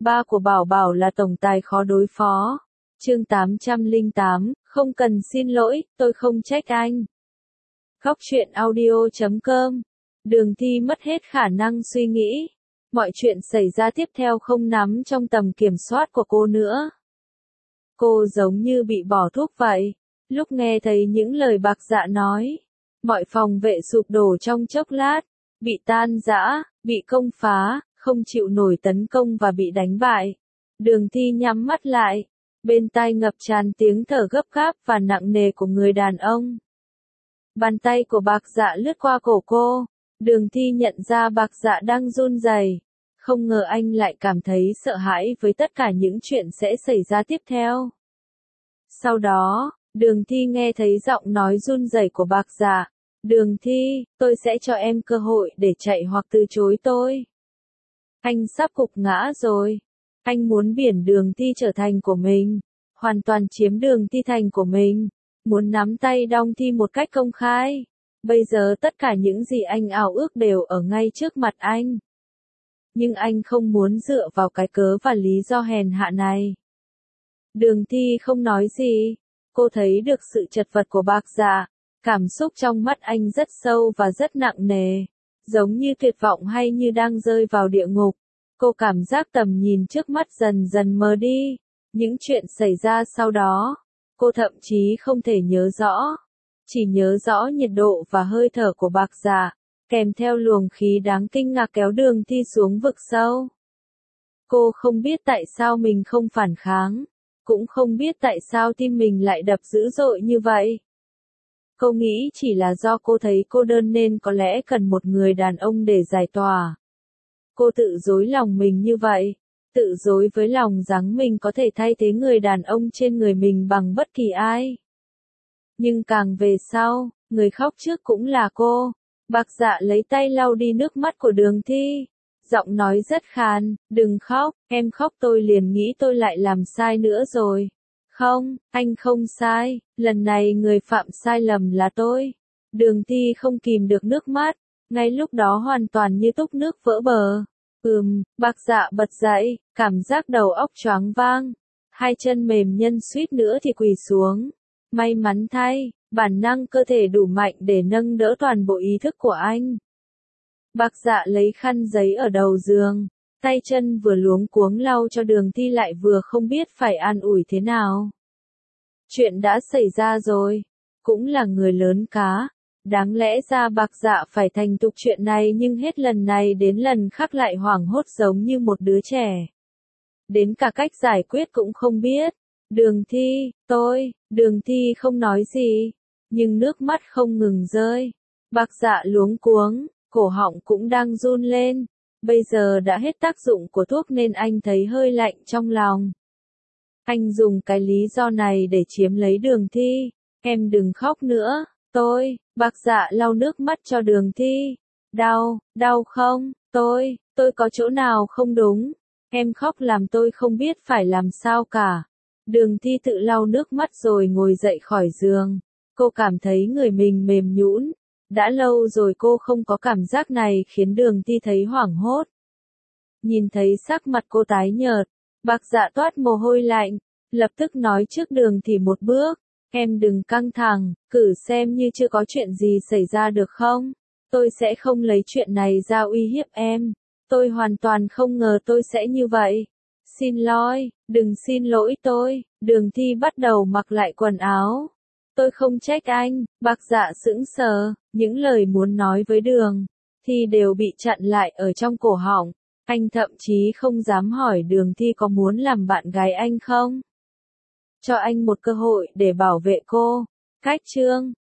ba của Bảo Bảo là tổng tài khó đối phó. Chương 808, không cần xin lỗi, tôi không trách anh. Góc truyện audio.com. Đường Thi mất hết khả năng suy nghĩ. Mọi chuyện xảy ra tiếp theo không nằm trong tầm kiểm soát của cô nữa. Cô giống như bị bỏ thuốc vậy. Lúc nghe thấy những lời Bạc Dạ nói, mọi phòng vệ sụp đổ trong chốc lát, bị tan rã, bị công phá, không chịu nổi tấn công và bị đánh bại. Đường Thi nhắm mắt lại, bên tai ngập tràn tiếng thở gấp gáp và nặng nề của người đàn ông. Bàn tay của Bạc Dạ lướt qua cổ cô, Đường Thi nhận ra Bạc Dạ đang run rẩy. Không ngờ anh lại cảm thấy sợ hãi với tất cả những chuyện sẽ xảy ra tiếp theo. Sau đó, Đường Thi nghe thấy giọng nói run rẩy của Bạc Dạ. Đường Thi, tôi sẽ cho em cơ hội để chạy hoặc từ chối tôi. Anh sắp gục ngã rồi. Anh muốn biển Đường Thi trở thành của mình. Hoàn toàn chiếm Đường Thi thành của mình. Muốn nắm tay Đong Thi một cách công khai. Bây giờ tất cả những gì anh ao ước đều ở ngay trước mặt anh. Nhưng anh không muốn dựa vào cái cớ và lý do hèn hạ này. Đường Thi không nói gì. Cô thấy được sự chật vật của Bạc Dạ. Cảm xúc trong mắt anh rất sâu và rất nặng nề. Giống như tuyệt vọng hay như đang rơi vào địa ngục. Cô cảm giác tầm nhìn trước mắt dần dần mờ đi. Những chuyện xảy ra sau đó, cô thậm chí không thể nhớ rõ. Chỉ nhớ rõ nhiệt độ và hơi thở của Bạc Dạ, kèm theo luồng khí đáng kinh ngạc kéo Đường Thi xuống vực sâu. Cô không biết tại sao mình không phản kháng, cũng không biết tại sao tim mình lại đập dữ dội như vậy. Cô nghĩ chỉ là do cô thấy cô đơn nên có lẽ cần một người đàn ông để giải tỏa. Cô tự dối lòng mình như vậy, tự dối với lòng rằng mình có thể thay thế người đàn ông trên người mình bằng bất kỳ ai. Nhưng càng về sau, người khóc trước cũng là cô. Bạc Dạ lấy tay lau đi nước mắt của Đường Thi. Giọng nói rất khàn, đừng khóc, em khóc tôi liền nghĩ tôi lại làm sai nữa rồi. Không, anh không sai, lần này người phạm sai lầm là tôi. Đường Thi không kìm được nước mắt, ngay lúc đó hoàn toàn như túc nước vỡ bờ. Bạc Dạ bật dậy, cảm giác đầu óc choáng váng. Hai chân mềm nhân suýt nữa thì quỳ xuống. May mắn thay, bản năng cơ thể đủ mạnh để nâng đỡ toàn bộ ý thức của anh. Bạc Dạ lấy khăn giấy ở đầu giường, tay chân vừa luống cuống lau cho Đường Thi lại vừa không biết phải an ủi thế nào. Chuyện đã xảy ra rồi, cũng là người lớn cá. Đáng lẽ ra Bạc Dạ phải thành thục chuyện này nhưng hết lần này đến lần khác lại hoảng hốt giống như một đứa trẻ. Đến cả cách giải quyết cũng không biết. Đường Thi, Đường Thi không nói gì, nhưng nước mắt không ngừng rơi. Bạc Dạ luống cuống, cổ họng cũng đang run lên. Bây giờ đã hết tác dụng của thuốc nên anh thấy hơi lạnh trong lòng. Anh dùng cái lý do này để chiếm lấy Đường Thi. Em đừng khóc nữa, Bạc Dạ lau nước mắt cho Đường Thi. Đau không, tôi có chỗ nào không đúng. Em khóc làm tôi không biết phải làm sao cả. Đường Thi tự lau nước mắt rồi ngồi dậy khỏi giường. Cô cảm thấy người mình mềm nhũn. Đã lâu rồi cô không có cảm giác này khiến Đường Thi thấy hoảng hốt. Nhìn thấy sắc mặt cô tái nhợt, Bạc Dạ toát mồ hôi lạnh, lập tức nói trước Đường Thi một bước. Em đừng căng thẳng, cử xem như chưa có chuyện gì xảy ra được không? Tôi sẽ không lấy chuyện này ra uy hiếp em. Tôi hoàn toàn không ngờ tôi sẽ như vậy. Xin lỗi, đừng xin lỗi tôi. Đường Thi bắt đầu mặc lại quần áo. Tôi không trách anh. Bạc Dạ sững sờ, những lời muốn nói với Đường Thi đều bị chặn lại ở trong cổ họng. Anh thậm chí không dám hỏi Đường Thi có muốn làm bạn gái anh không. Cho anh một cơ hội để bảo vệ cô. Cách chương